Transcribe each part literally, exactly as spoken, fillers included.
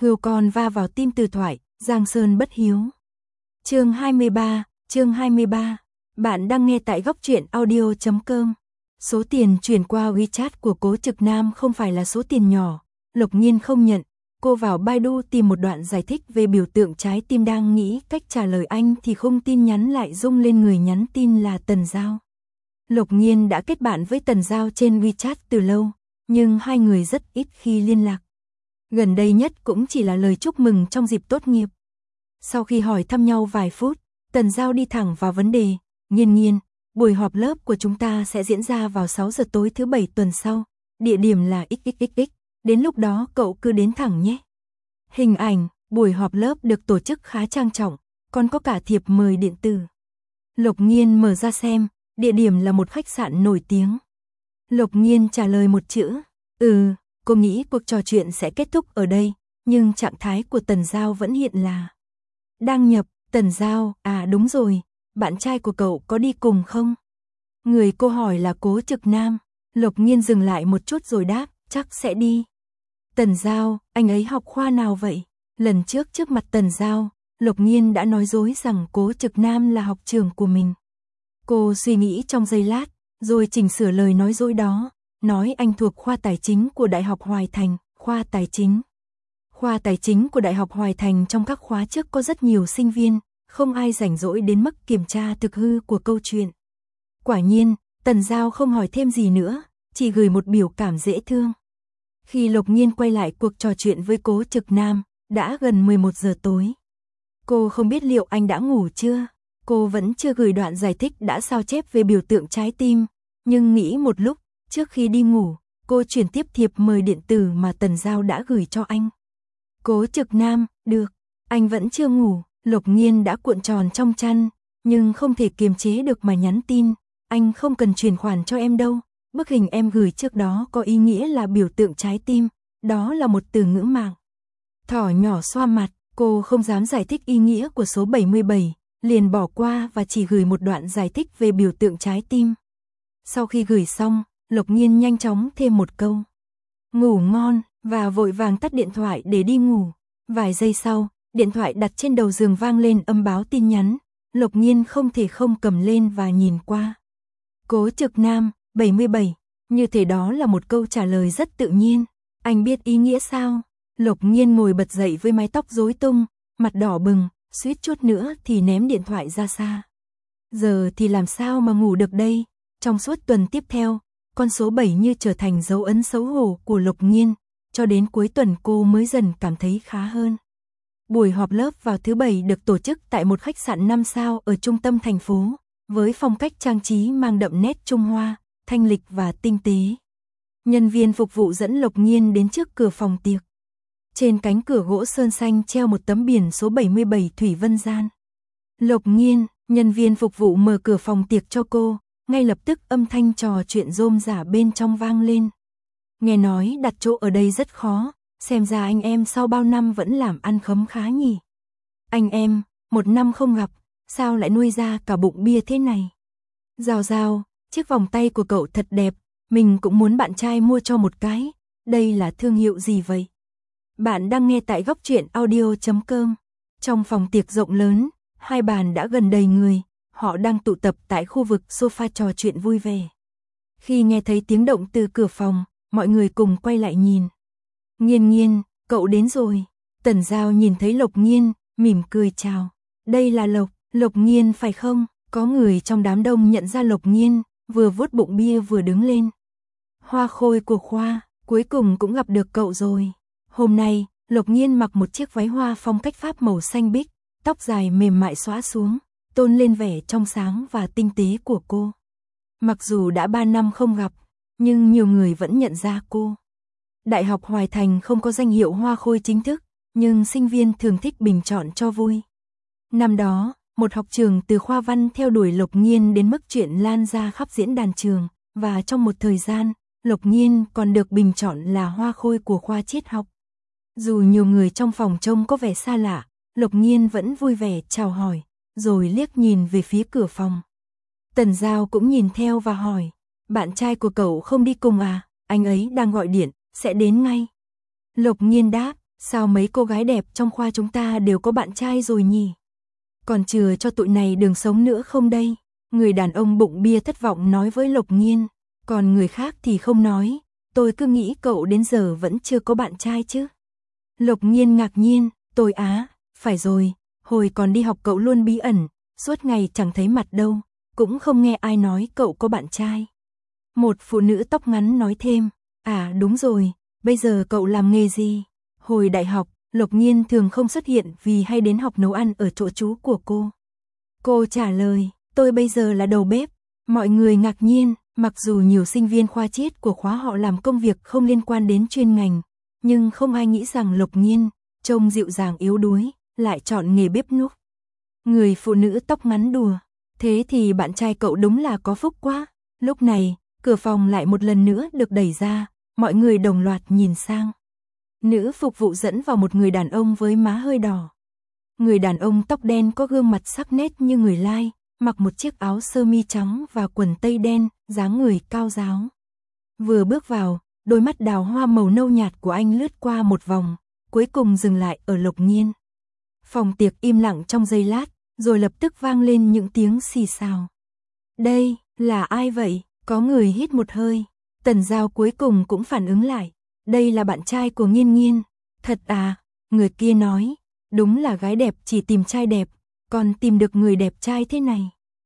Hươu con va vào tim từ thoại, Giang Sơn bất hiếu. Chương hai mươi ba, chương hai mươi ba. Bạn đang nghe tại góc truyện audio chấm com. Số tiền chuyển qua WeChat của Cố Trực Nam không phải là số tiền nhỏ, Lộc Nhiên không nhận. Cô vào Baidu tìm một đoạn giải thích về biểu tượng trái tim, đang nghĩ cách trả lời anh thì khung tin nhắn lại rung lên, người nhắn tin là Tần Giao. Lộc Nhiên đã kết bạn với Tần Giao trên WeChat từ lâu, nhưng hai người rất ít khi liên lạc. Gần đây nhất cũng chỉ là lời chúc mừng trong dịp tốt nghiệp. Sau khi hỏi thăm nhau vài phút, Tần Giao đi thẳng vào vấn đề. Nhiên Nhiên, buổi họp lớp của chúng ta sẽ diễn ra vào sáu giờ tối thứ bảy tuần sau. Địa điểm là ích ích ích ích. Đến lúc đó cậu cứ đến thẳng nhé. Hình ảnh, buổi họp lớp được tổ chức khá trang trọng, còn có cả thiệp mời điện tử. Lộc Nhiên mở ra xem, địa điểm là một khách sạn nổi tiếng. Lộc Nhiên trả lời một chữ, ừ. Cô nghĩ cuộc trò chuyện sẽ kết thúc ở đây, nhưng trạng thái của Tần Giao vẫn hiện là đăng nhập. Tần Giao, à đúng rồi, bạn trai của cậu có đi cùng không? Người cô hỏi là Cố Trực Nam. Lộc Nhiên dừng lại một chút rồi đáp, chắc sẽ đi. Tần Giao, anh ấy học khoa nào vậy? Lần trước trước mặt Tần Giao, Lộc Nhiên đã nói dối rằng Cố Trực Nam là học trường của mình. Cô suy nghĩ trong giây lát, rồi chỉnh sửa lời nói dối đó. Nói anh thuộc khoa tài chính của Đại học Hoài Thành. Khoa tài chính. Khoa tài chính của Đại học Hoài Thành trong các khóa trước có rất nhiều sinh viên, không ai rảnh rỗi đến mức kiểm tra thực hư của câu chuyện. Quả nhiên, Tần Giao không hỏi thêm gì nữa, chỉ gửi một biểu cảm dễ thương. Khi Lộc Nhiên quay lại cuộc trò chuyện với Cố Trực Nam, đã gần mười một giờ tối. Cô không biết liệu anh đã ngủ chưa. Cô vẫn chưa gửi đoạn giải thích đã sao chép về biểu tượng trái tim, nhưng nghĩ một lúc. Trước khi đi ngủ, cô chuyển tiếp thiệp mời điện tử mà Tần Giao đã gửi cho anh. Cố Trực Nam, được, anh vẫn chưa ngủ. Lộc Nhiên đã cuộn tròn trong chăn, nhưng không thể kiềm chế được mà nhắn tin. Anh không cần chuyển khoản cho em đâu. Bức hình em gửi trước đó có ý nghĩa là biểu tượng trái tim, đó là một từ ngữ mạng. Thỏ nhỏ xoa mặt, cô không dám giải thích ý nghĩa của số bảy mươi bảy, liền bỏ qua và chỉ gửi một đoạn giải thích về biểu tượng trái tim. Sau khi gửi xong, Lộc Nhiên nhanh chóng thêm một câu. Ngủ ngon, và vội vàng tắt điện thoại để đi ngủ. Vài giây sau, điện thoại đặt trên đầu giường vang lên âm báo tin nhắn. Lộc Nhiên không thể không cầm lên và nhìn qua. Cố Trực Nam, bảy mươi bảy. Như thế đó là một câu trả lời rất tự nhiên. Anh biết ý nghĩa sao? Lộc Nhiên ngồi bật dậy với mái tóc rối tung, mặt đỏ bừng, suýt chút nữa thì ném điện thoại ra xa. Giờ thì làm sao mà ngủ được đây? Trong suốt tuần tiếp theo, con số bảy như trở thành dấu ấn xấu hổ của Lộc Nhiên, cho đến cuối tuần cô mới dần cảm thấy khá hơn. Buổi họp lớp vào thứ bảy được tổ chức tại một khách sạn năm sao ở trung tâm thành phố, với phong cách trang trí mang đậm nét Trung Hoa, thanh lịch và tinh tế. Nhân viên phục vụ dẫn Lộc Nhiên đến trước cửa phòng tiệc. Trên cánh cửa gỗ sơn xanh treo một tấm biển số bảy mươi bảy Thủy Vân Gian. Lộc Nhiên, nhân viên phục vụ mở cửa phòng tiệc cho cô. Ngay lập tức âm thanh trò chuyện rôm rả bên trong vang lên. Nghe nói đặt chỗ ở đây rất khó, xem ra anh em sau bao năm vẫn làm ăn khấm khá nhỉ. Anh em, một năm không gặp, sao lại nuôi ra cả bụng bia thế này? Giao Giao, chiếc vòng tay của cậu thật đẹp, mình cũng muốn bạn trai mua cho một cái. Đây là thương hiệu gì vậy? Bạn đang nghe tại góc truyện audio chấm com. Trong phòng tiệc rộng lớn, hai bàn đã gần đầy người. Họ đang tụ tập tại khu vực sofa trò chuyện vui vẻ. Khi nghe thấy tiếng động từ cửa phòng, mọi người cùng quay lại nhìn. Nhiên Nhiên, cậu đến rồi. Tần Giao nhìn thấy Lộc Nhiên, mỉm cười chào. Đây là Lộc, Lộc Nhiên phải không? Có người trong đám đông nhận ra Lộc Nhiên, vừa vuốt bụng bia vừa đứng lên. Hoa khôi của khoa, cuối cùng cũng gặp được cậu rồi. Hôm nay, Lộc Nhiên mặc một chiếc váy hoa phong cách Pháp màu xanh biếc, tóc dài mềm mại xõa xuống, tôn lên vẻ trong sáng và tinh tế của cô. Mặc dù đã ba năm không gặp, nhưng nhiều người vẫn nhận ra cô. Đại học Hoài Thành không có danh hiệu hoa khôi chính thức, nhưng sinh viên thường thích bình chọn cho vui. Năm đó, một học trường từ khoa văn theo đuổi Lộc Nhiên đến mức chuyện lan ra khắp diễn đàn trường, và trong một thời gian, Lộc Nhiên còn được bình chọn là hoa khôi của khoa triết học. Dù nhiều người trong phòng trông có vẻ xa lạ, Lộc Nhiên vẫn vui vẻ chào hỏi, rồi liếc nhìn về phía cửa phòng. Tần Giao cũng nhìn theo và hỏi, bạn trai của cậu không đi cùng à? Anh ấy đang gọi điện, sẽ đến ngay. Lộc Nhiên đáp, Sao mấy cô gái đẹp trong khoa chúng ta đều có bạn trai rồi nhỉ? Còn chừa cho tụi này đường sống nữa không đây? Người đàn ông bụng bia thất vọng nói với Lộc Nhiên. Còn người khác thì không nói. Tôi cứ nghĩ cậu đến giờ vẫn chưa có bạn trai chứ. Lộc Nhiên ngạc nhiên. Tôi á, phải rồi. Hồi còn đi học cậu luôn bí ẩn. Suốt ngày chẳng thấy mặt đâu. Cũng không nghe ai nói cậu có bạn trai. Một phụ nữ tóc ngắn nói thêm. À đúng rồi, bây giờ cậu làm nghề gì? Hồi đại học, Lộc Nhiên thường không xuất hiện vì hay đến học nấu ăn ở chỗ trú của cô. Cô trả lời, tôi bây giờ là đầu bếp. Mọi người ngạc nhiên, mặc dù nhiều sinh viên khoa triết của khóa họ làm công việc không liên quan đến chuyên ngành, nhưng không ai nghĩ rằng Lộc Nhiên, trông dịu dàng yếu đuối, lại chọn nghề bếp núc. Người phụ nữ tóc ngắn đùa, thế thì bạn trai cậu đúng là có phúc quá. Lúc này, cửa phòng lại một lần nữa được đẩy ra, mọi người đồng loạt nhìn sang. Nữ phục vụ dẫn vào một người đàn ông với má hơi đỏ. Người đàn ông tóc đen có gương mặt sắc nét như người Lai, mặc một chiếc áo sơ mi trắng và quần tây đen, dáng người cao ráo. Vừa bước vào, đôi mắt đào hoa màu nâu nhạt của anh lướt qua một vòng, cuối cùng dừng lại ở Lộc Nhiên. Phòng tiệc im lặng trong giây lát, rồi lập tức vang lên những tiếng xì xào. Đây, là ai vậy? Có người hít một hơi. Tần Giao cuối cùng cũng phản ứng lại. Đây là bạn trai của Nghiên Nghiên. Thật à? Người kia nói. Đúng là gái đẹp chỉ tìm trai đẹp, còn tìm được người đẹp trai thế này.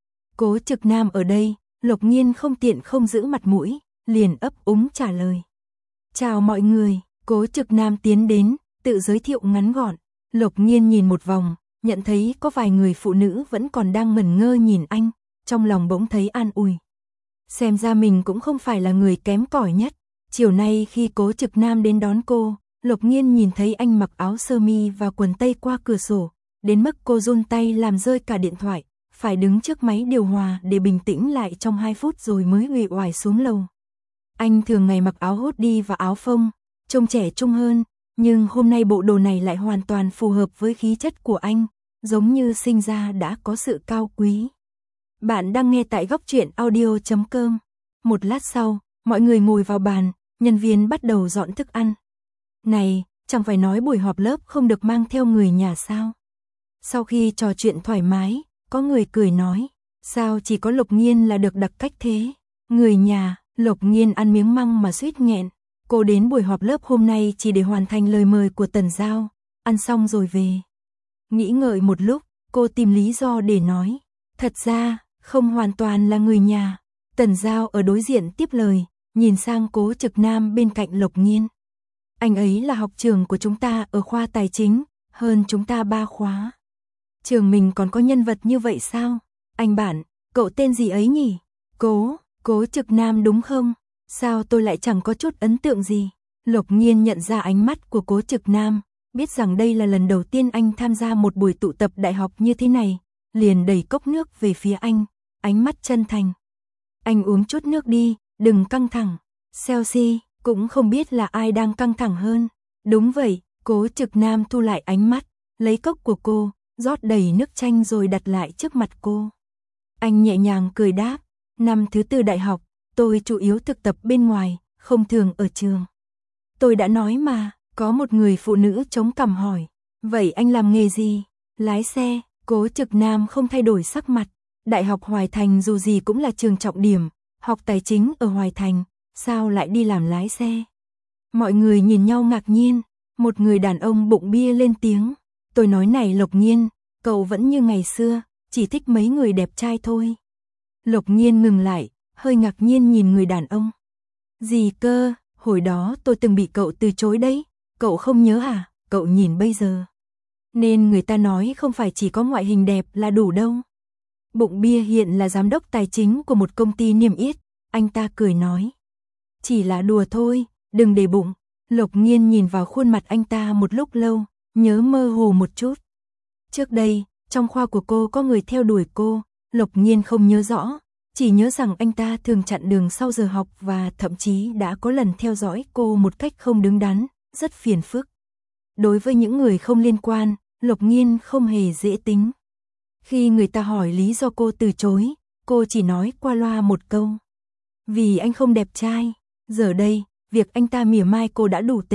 Cố Trực Nam ở đây, Lộc Nhiên không tiện không giữ mặt mũi, liền ấp úng trả lời. Chào mọi người, Cố Trực Nam tiến đến, tự giới thiệu ngắn gọn. Lộc Nhiên nhìn một vòng, nhận thấy có vài người phụ nữ vẫn còn đang ngẩn ngơ nhìn anh, trong lòng bỗng thấy an ủi. Xem ra mình cũng không phải là người kém cỏi nhất. Chiều nay khi Cố Trực Nam đến đón cô, Lộc Nhiên nhìn thấy anh mặc áo sơ mi và quần tây qua cửa sổ, đến mức cô run tay làm rơi cả điện thoại, phải đứng trước máy điều hòa để bình tĩnh lại trong hai phút rồi mới uể oải xuống lầu. Anh thường ngày mặc áo hoodie và áo phông, trông trẻ trung hơn, nhưng hôm nay bộ đồ này lại hoàn toàn phù hợp với khí chất của anh, giống như sinh ra đã có sự cao quý. Bạn đang nghe tại góc truyện audio chấm com. Một lát sau, mọi người ngồi vào bàn, nhân viên bắt đầu dọn thức ăn. Này, chẳng phải nói buổi họp lớp không được mang theo người nhà sao? Sau khi trò chuyện thoải mái, có người cười nói, sao chỉ có Lộc Nhiên là được đặc cách thế? Người nhà, Lộc Nhiên ăn miếng măng mà suýt nghẹn. Cô đến buổi họp lớp hôm nay chỉ để hoàn thành lời mời của Tần Giao, ăn xong rồi về. Nghĩ ngợi một lúc, cô tìm lý do để nói, thật ra, không hoàn toàn là người nhà. Tần Giao ở đối diện tiếp lời, nhìn sang Cố Trực Nam bên cạnh Lộc Nhiên. Anh ấy là học trường của chúng ta ở khoa tài chính, hơn chúng ta ba khóa. Trường mình còn có nhân vật như vậy sao? Anh bạn, cậu tên gì ấy nhỉ? Cố, Cố Trực Nam đúng không? Sao tôi lại chẳng có chút ấn tượng gì? Lộc Nhiên nhận ra ánh mắt của Cố Trực Nam, biết rằng đây là lần đầu tiên anh tham gia một buổi tụ tập đại học như thế này, liền đẩy cốc nước về phía anh, ánh mắt chân thành. Anh uống chút nước đi, đừng căng thẳng. Chelsea, cũng không biết là ai đang căng thẳng hơn. Đúng vậy, Cố Trực Nam thu lại ánh mắt, lấy cốc của cô, rót đầy nước chanh rồi đặt lại trước mặt cô. Anh nhẹ nhàng cười đáp, năm thứ tư đại học, tôi chủ yếu thực tập bên ngoài, không thường ở trường. Tôi đã nói mà, có một người phụ nữ chống cằm hỏi, vậy anh làm nghề gì? Lái xe. Cố Trực Nam không thay đổi sắc mặt. Đại học Hoài Thành dù gì cũng là trường trọng điểm, học tài chính ở Hoài Thành, sao lại đi làm lái xe? Mọi người nhìn nhau ngạc nhiên, một người đàn ông bụng bia lên tiếng, tôi nói này Lộc Nhiên, cậu vẫn như ngày xưa, chỉ thích mấy người đẹp trai thôi. Lộc Nhiên ngừng lại, hơi ngạc nhiên nhìn người đàn ông. Gì cơ, hồi đó tôi từng bị cậu từ chối đấy, cậu không nhớ à, cậu nhìn bây giờ. Nên người ta nói không phải chỉ có ngoại hình đẹp là đủ đâu. Bụng bia hiện là giám đốc tài chính của một công ty niêm yết, anh ta cười nói. Chỉ là đùa thôi, đừng để bụng. Lộc Nhiên nhìn vào khuôn mặt anh ta một lúc lâu, nhớ mơ hồ một chút. Trước đây, trong khoa của cô có người theo đuổi cô, Lộc Nhiên không nhớ rõ, chỉ nhớ rằng anh ta thường chặn đường sau giờ học và thậm chí đã có lần theo dõi cô một cách không đứng đắn, rất phiền phức. Đối với những người không liên quan, Lộc Nhiên không hề dễ tính. Khi người ta hỏi lý do cô từ chối, cô chỉ nói qua loa một câu. Vì anh không đẹp trai. Giờ đây, việc anh ta mỉa mai cô đã đủ tệ,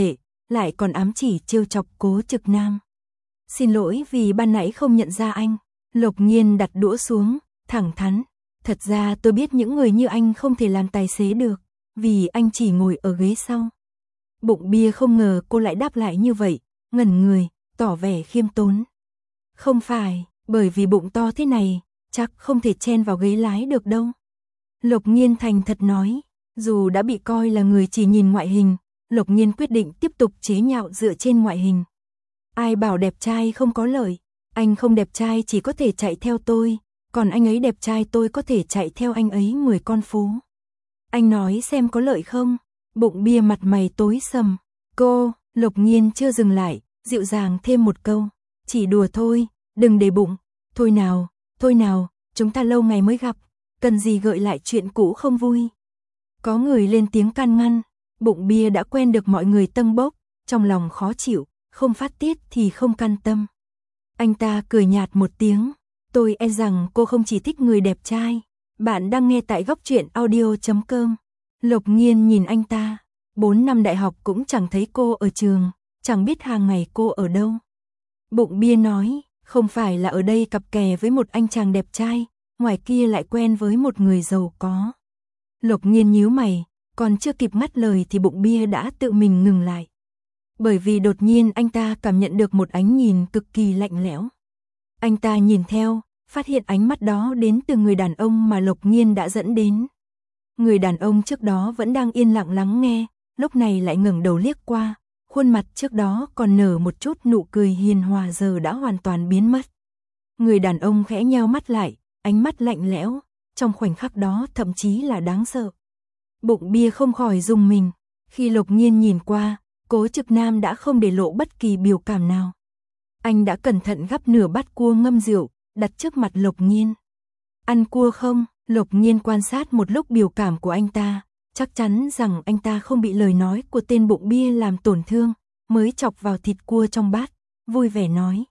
lại còn ám chỉ trêu chọc Cố Trực Nam. Xin lỗi vì ban nãy không nhận ra anh. Lộc Nhiên đặt đũa xuống, thẳng thắn. Thật ra tôi biết những người như anh không thể làm tài xế được, vì anh chỉ ngồi ở ghế sau. Bụng bia không ngờ cô lại đáp lại như vậy, ngẩn người, tỏ vẻ khiêm tốn. Không phải, bởi vì bụng to thế này, chắc không thể chen vào ghế lái được đâu. Lộc Nhiên thành thật nói, dù đã bị coi là người chỉ nhìn ngoại hình, Lộc Nhiên quyết định tiếp tục chế nhạo dựa trên ngoại hình. Ai bảo đẹp trai không có lợi, anh không đẹp trai chỉ có thể chạy theo tôi, còn anh ấy đẹp trai tôi có thể chạy theo anh ấy mười con phố. Anh nói xem có lợi không? Bụng bia mặt mày tối sầm. Cô, Lộc Nhiên chưa dừng lại, dịu dàng thêm một câu. Chỉ đùa thôi, đừng để bụng. Thôi nào, thôi nào, chúng ta lâu ngày mới gặp, cần gì gợi lại chuyện cũ không vui. Có người lên tiếng can ngăn, bụng bia đã quen được mọi người tâng bốc, trong lòng khó chịu, không phát tiết thì không can tâm. Anh ta cười nhạt một tiếng, tôi e rằng cô không chỉ thích người đẹp trai. Bạn đang nghe tại góc truyện audio chấm com. Lộc Nhiên nhìn anh ta, bốn năm đại học cũng chẳng thấy cô ở trường, chẳng biết hàng ngày cô ở đâu. Bụng bia nói, không phải là ở đây cặp kè với một anh chàng đẹp trai, ngoài kia lại quen với một người giàu có. Lộc Nhiên nhíu mày, còn chưa kịp ngắt lời thì bụng bia đã tự mình ngừng lại. Bởi vì đột nhiên anh ta cảm nhận được một ánh nhìn cực kỳ lạnh lẽo. Anh ta nhìn theo, phát hiện ánh mắt đó đến từ người đàn ông mà Lộc Nhiên đã dẫn đến. Người đàn ông trước đó vẫn đang yên lặng lắng nghe, lúc này lại ngẩng đầu liếc qua, khuôn mặt trước đó còn nở một chút nụ cười hiền hòa giờ đã hoàn toàn biến mất. Người đàn ông khẽ nheo mắt lại, ánh mắt lạnh lẽo, trong khoảnh khắc đó thậm chí là đáng sợ. Bụng bia không khỏi rùng mình, khi Lộc Nhiên nhìn qua, Cố Trực Nam đã không để lộ bất kỳ biểu cảm nào. Anh đã cẩn thận gắp nửa bát cua ngâm rượu, đặt trước mặt Lộc Nhiên. Ăn cua không? Lộc Nhiên quan sát một lúc biểu cảm của anh ta, chắc chắn rằng anh ta không bị lời nói của tên bụng bia làm tổn thương, mới chọc vào thịt cua trong bát, vui vẻ nói.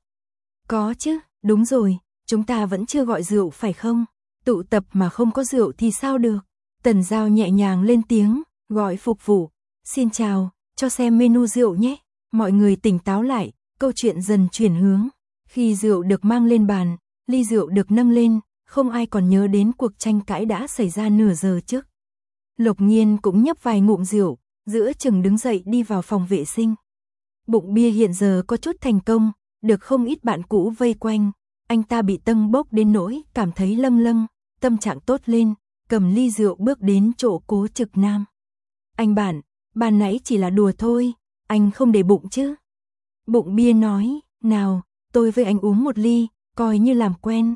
Có chứ, đúng rồi, chúng ta vẫn chưa gọi rượu phải không? Tụ tập mà không có rượu thì sao được? Tần Giao nhẹ nhàng lên tiếng, gọi phục vụ. Xin chào, cho xem menu rượu nhé. Mọi người tỉnh táo lại, câu chuyện dần chuyển hướng. Khi rượu được mang lên bàn, ly rượu được nâng lên, không ai còn nhớ đến cuộc tranh cãi đã xảy ra nửa giờ trước. Lộc Nhiên cũng nhấp vài ngụm rượu, giữa chừng đứng dậy đi vào phòng vệ sinh. Bụng bia hiện giờ có chút thành công, được không ít bạn cũ vây quanh. Anh ta bị tâng bốc đến nỗi cảm thấy lâng lâng, tâm trạng tốt lên, cầm ly rượu bước đến chỗ Cố Trực Nam. Anh bạn, ban nãy chỉ là đùa thôi, anh không để bụng chứ? Bụng bia nói, nào, tôi với anh uống một ly, coi như làm quen.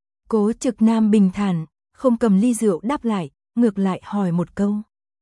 Cố Trực Nam bình thản, không cầm ly rượu đáp lại, ngược lại hỏi một câu.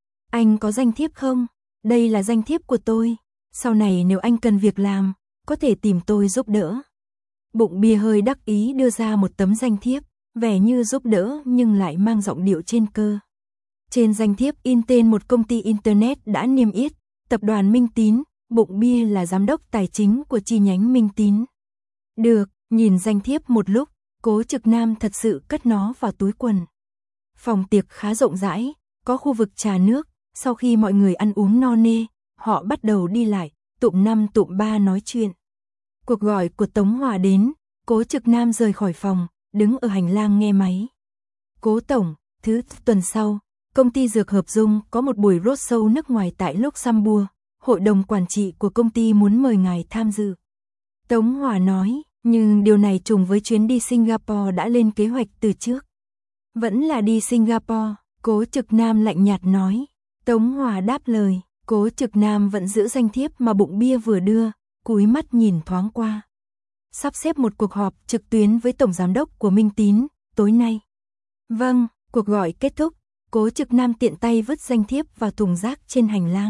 Anh có danh thiếp không? Đây là danh thiếp của tôi, sau này nếu anh cần việc làm, có thể tìm tôi giúp đỡ. Bụng bia hơi đắc ý đưa ra một tấm danh thiếp, vẻ như giúp đỡ nhưng lại mang giọng điệu trên cơ. Trên danh thiếp in tên một công ty Internet đã niêm yết, tập đoàn Minh Tín, bụng bia là giám đốc tài chính của chi nhánh Minh Tín. Được, nhìn danh thiếp một lúc, Cố Trực Nam thật sự cất nó vào túi quần. Phòng tiệc khá rộng rãi, có khu vực trà nước, sau khi mọi người ăn uống no nê, họ bắt đầu đi lại, tụm năm tụm ba nói chuyện. Cuộc gọi của Tống Hòa đến, Cố Trực Nam rời khỏi phòng, đứng ở hành lang nghe máy. Cố Tổng, thứ tuần sau, công ty Dược Hợp Dung có một buổi roadshow nước ngoài tại Luxembourg, hội đồng quản trị của công ty muốn mời ngài tham dự. Tống Hòa nói, nhưng điều này trùng với chuyến đi Singapore đã lên kế hoạch từ trước. Vẫn là đi Singapore, Cố Trực Nam lạnh nhạt nói. Tống Hòa đáp lời, Cố Trực Nam vẫn giữ danh thiếp mà bụng bia vừa đưa, cúi mắt nhìn thoáng qua. Sắp xếp một cuộc họp trực tuyến với Tổng Giám đốc của Minh Tín, tối nay. Vâng, cuộc gọi kết thúc, Cố Trực Nam tiện tay vứt danh thiếp vào thùng rác trên hành lang.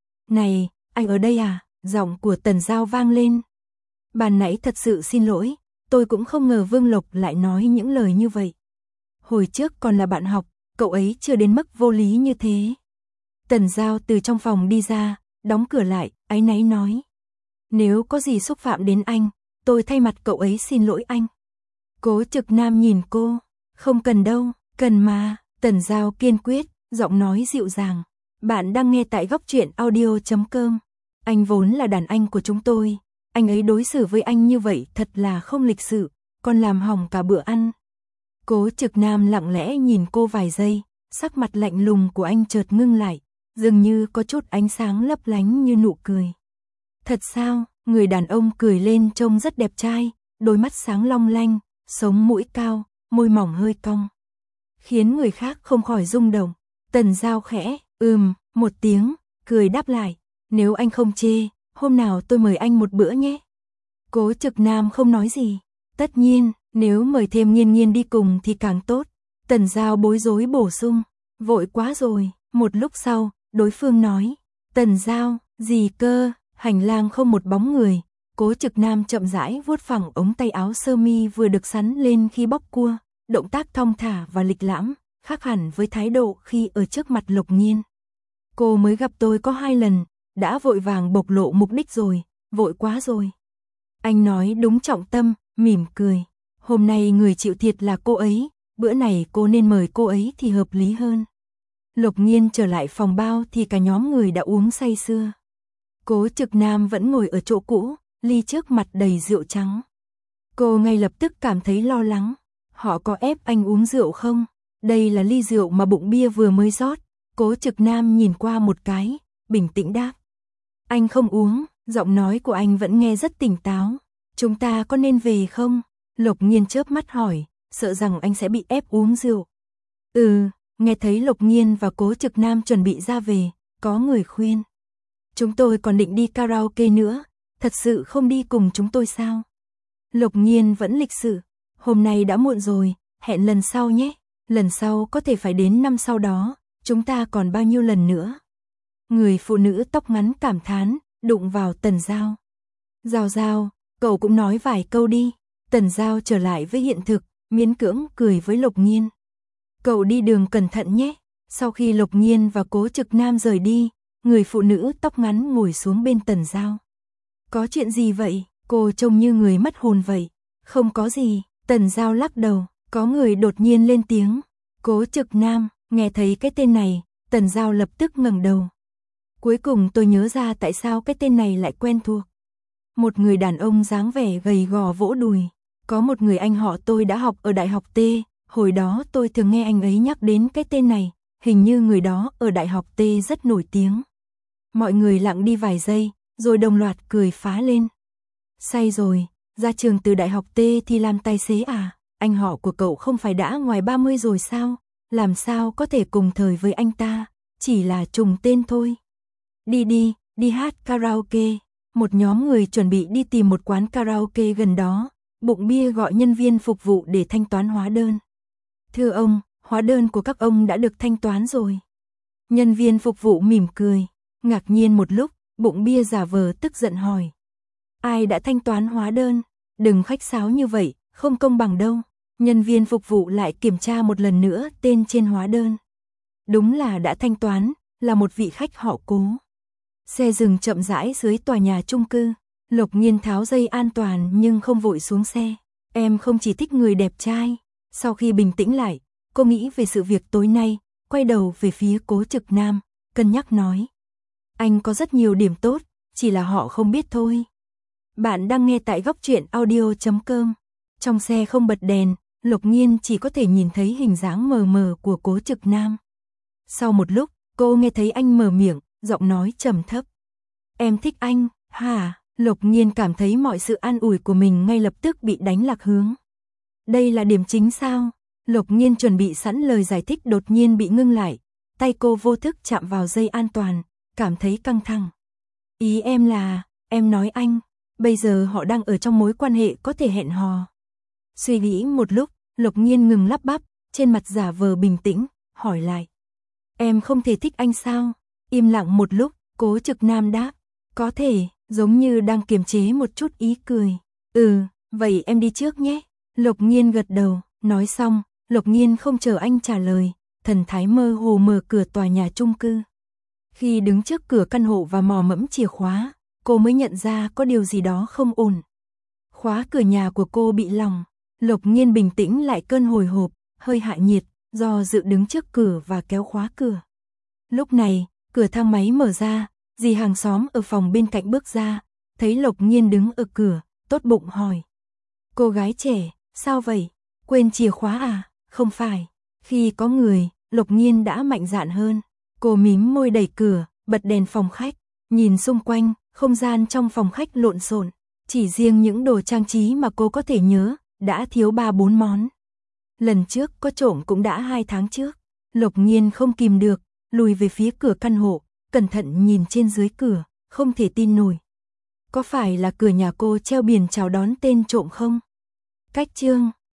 Này, anh ở đây à? Giọng của Tần Giao vang lên. Ban nãy thật sự xin lỗi, tôi cũng không ngờ Vương Lộc lại nói những lời như vậy. Hồi trước còn là bạn học, cậu ấy chưa đến mức vô lý như thế. Tần Giao từ trong phòng đi ra, đóng cửa lại, áy náy nói. Nếu có gì xúc phạm đến anh, tôi thay mặt cậu ấy xin lỗi anh. Cố Trực Nam nhìn cô, không cần đâu, cần mà. Tần Giao kiên quyết, giọng nói dịu dàng. Bạn đang nghe tại góc truyện audio chấm com. Anh vốn là đàn anh của chúng tôi, anh ấy đối xử với anh như vậy thật là không lịch sự, còn làm hỏng cả bữa ăn. Cố Trực Nam lặng lẽ nhìn cô vài giây, sắc mặt lạnh lùng của anh chợt ngưng lại, dường như có chút ánh sáng lấp lánh như nụ cười. Thật sao? Người đàn ông cười lên trông rất đẹp trai, đôi mắt sáng long lanh, sống mũi cao, môi mỏng hơi cong, khiến người khác không khỏi rung động. Tần Giao khẽ, ừm, một tiếng, cười đáp lại, nếu anh không chê, hôm nào tôi mời anh một bữa nhé. Cố Trực Nam không nói gì, tất nhiên, nếu mời thêm Nghiên Nghiên đi cùng thì càng tốt. Tần Giao bối rối bổ sung, vội quá rồi. Một lúc sau, đối phương nói, Tần Giao, gì cơ? Hành lang không một bóng người, Cố Trực Nam chậm rãi vuốt phẳng ống tay áo sơ mi vừa được sắn lên khi bóc cua, động tác thong thả và lịch lãm, khác hẳn với thái độ khi ở trước mặt Lục Nhiên. Cô mới gặp tôi có hai lần, đã vội vàng bộc lộ mục đích rồi, vội quá rồi. Anh nói đúng trọng tâm, mỉm cười. Hôm nay người chịu thiệt là cô ấy, bữa này cô nên mời cô ấy thì hợp lý hơn. Lục Nhiên trở lại phòng bao thì cả nhóm người đã uống say sưa. Cố Trực Nam vẫn ngồi ở chỗ cũ, ly trước mặt đầy rượu trắng. Cô ngay lập tức cảm thấy lo lắng. Họ có ép anh uống rượu không? Đây là ly rượu mà bụng bia vừa mới rót. Cố Trực Nam nhìn qua một cái, bình tĩnh đáp. Anh không uống, giọng nói của anh vẫn nghe rất tỉnh táo. Chúng ta có nên về không? Lục Nhiên chớp mắt hỏi, sợ rằng anh sẽ bị ép uống rượu. Ừ, nghe thấy Lục Nhiên và Cố Trực Nam chuẩn bị ra về, có người khuyên. Chúng tôi còn định đi karaoke nữa, thật sự không đi cùng chúng tôi sao? Lục Nhiên vẫn lịch sự, hôm nay đã muộn rồi, hẹn lần sau nhé, lần sau có thể phải đến năm sau đó, chúng ta còn bao nhiêu lần nữa? Người phụ nữ tóc ngắn cảm thán, đụng vào Tần Giao. Giao Giao, cậu cũng nói vài câu đi. Tần Giao trở lại với hiện thực, miễn cưỡng cười với Lục Nhiên. Cậu đi đường cẩn thận nhé. Sau khi Lục Nhiên và Cố Trực Nam rời đi, người phụ nữ tóc ngắn ngồi xuống bên Tần Giao. Có chuyện gì vậy? Cô trông như người mất hồn vậy. Không có gì, Tần Giao lắc đầu, có người đột nhiên lên tiếng. Cố Trực Nam, nghe thấy cái tên này, Tần Giao lập tức ngẩng đầu. Cuối cùng tôi nhớ ra tại sao cái tên này lại quen thuộc. Một người đàn ông dáng vẻ gầy gò vỗ đùi. Có một người anh họ tôi đã học ở Đại học T, hồi đó tôi thường nghe anh ấy nhắc đến cái tên này, hình như người đó ở Đại học T rất nổi tiếng. Mọi người lặng đi vài giây, rồi đồng loạt cười phá lên. Say rồi, ra trường từ Đại học T thì làm tài xế à? Anh họ của cậu không phải đã ngoài ba mươi rồi sao? Làm sao có thể cùng thời với anh ta, chỉ là trùng tên thôi. Đi đi, đi hát karaoke. Một nhóm người chuẩn bị đi tìm một quán karaoke gần đó, bụng bia gọi nhân viên phục vụ để thanh toán hóa đơn. Thưa ông, hóa đơn của các ông đã được thanh toán rồi. Nhân viên phục vụ mỉm cười, ngạc nhiên một lúc, bụng bia giả vờ tức giận hỏi. Ai đã thanh toán hóa đơn? Đừng khách sáo như vậy, không công bằng đâu. Nhân viên phục vụ lại kiểm tra một lần nữa tên trên hóa đơn. Đúng là đã thanh toán, là một vị khách họ Cố. Xe dừng chậm rãi dưới tòa nhà chung cư. Lục Nhiên tháo dây an toàn nhưng không vội xuống xe. Em không chỉ thích người đẹp trai. Sau khi bình tĩnh lại, cô nghĩ về sự việc tối nay, quay đầu về phía Cố Trực Nam, cân nhắc nói. Anh có rất nhiều điểm tốt, chỉ là họ không biết thôi. Bạn đang nghe tại góc truyện audio chấm com. Trong xe không bật đèn, Lục Nhiên chỉ có thể nhìn thấy hình dáng mờ mờ của Cố Trực Nam. Sau một lúc, cô nghe thấy anh mở miệng, giọng nói trầm thấp. Em thích anh, hả? Lục Nhiên cảm thấy mọi sự an ủi của mình ngay lập tức bị đánh lạc hướng. Đây là điểm chính sao? Lục Nhiên chuẩn bị sẵn lời giải thích đột nhiên bị ngưng lại. Tay cô vô thức chạm vào dây an toàn, cảm thấy căng thẳng. Ý em là, em nói anh, bây giờ họ đang ở trong mối quan hệ có thể hẹn hò. Suy nghĩ một lúc, Lục Nhiên ngừng lắp bắp, trên mặt giả vờ bình tĩnh, hỏi lại. Em không thể thích anh sao? Im lặng một lúc, Cố Trực Nam đáp. Có thể, giống như đang kiềm chế một chút ý cười. Ừ, vậy em đi trước nhé. Lục Nhiên gật đầu, nói xong, Lục Nhiên không chờ anh trả lời, thần thái mơ hồ mở cửa tòa nhà chung cư. Khi đứng trước cửa căn hộ và mò mẫm chìa khóa, cô mới nhận ra có điều gì đó không ổn. Khóa cửa nhà của cô bị lỏng. Lục Nhiên bình tĩnh lại cơn hồi hộp, hơi hạ nhiệt, do dự đứng trước cửa và kéo khóa cửa. Lúc này, cửa thang máy mở ra, Dì hàng xóm ở phòng bên cạnh bước ra, thấy Lộc Nhiên đứng ở cửa, tốt bụng hỏi. Cô gái trẻ, sao vậy? Quên chìa khóa à? Không phải. Khi có người, Lộc Nhiên đã mạnh dạn hơn. Cô mím môi đẩy cửa, bật đèn phòng khách, nhìn xung quanh, không gian trong phòng khách lộn xộn. Chỉ riêng những đồ trang trí mà cô có thể nhớ, đã thiếu ba bốn món. Lần trước có trộm cũng đã hai tháng trước. Lộc Nhiên không kìm được, lùi về phía cửa căn hộ, cẩn thận nhìn trên dưới cửa, không thể tin nổi. Có phải là cửa nhà cô treo biển chào đón tên trộm không? Cách chương